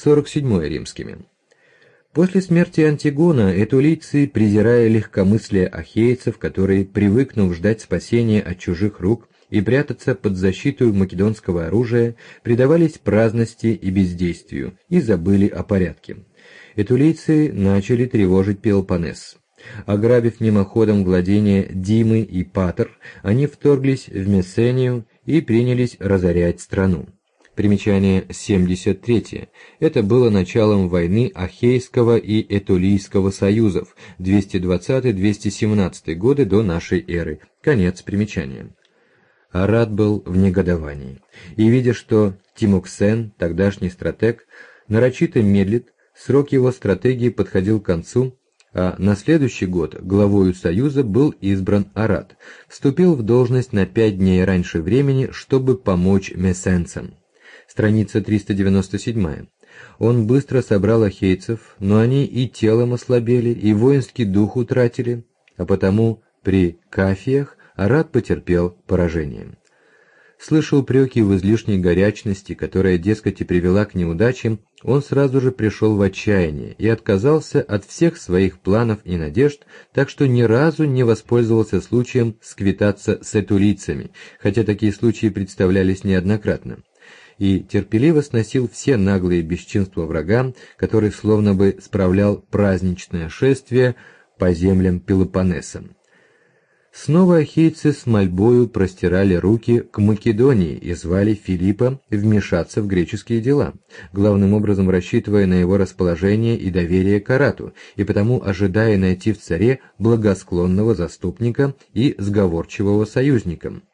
47 римскими. После смерти Антигона этулийцы, презирая легкомыслие ахейцев, которые, привыкнув ждать спасения от чужих рук и прятаться под защиту македонского оружия, предавались праздности и бездействию и забыли о порядке. Этулийцы начали тревожить Пелопоннес. Ограбив мимоходом владения Димы и Патр, они вторглись в Мессению и принялись разорять страну. Примечание 73. Это было началом войны Ахейского и Этулийского союзов 220-217 годы до нашей эры. Конец примечания. Арат был в негодовании, и, видя, что Тимоксен, тогдашний стратег, нарочито медлит, срок его стратегии подходил к концу, а на следующий год главою союза был избран Арат, вступил в должность на 5 дней раньше времени, чтобы помочь мессенцам. Страница 397. Он быстро собрал ахейцев, но они и телом ослабели, и воинский дух утратили, а потому при Кафиях Арат потерпел поражение. Слыша упреки в излишней горячности, которая, дескать, и привела к неудачам, он сразу же пришел в отчаяние и отказался от всех своих планов и надежд, так что ни разу не воспользовался случаем сквитаться с этулийцами, хотя такие случаи представлялись неоднократно, и терпеливо сносил все наглые бесчинства врага, который словно бы справлял праздничное шествие по землям Пелопоннеса. Снова ахейцы с мольбою простирали руки к Македонии и звали Филиппа вмешаться в греческие дела, главным образом рассчитывая на его расположение и доверие к Арату, и потому ожидая найти в царе благосклонного заступника и сговорчивого союзника.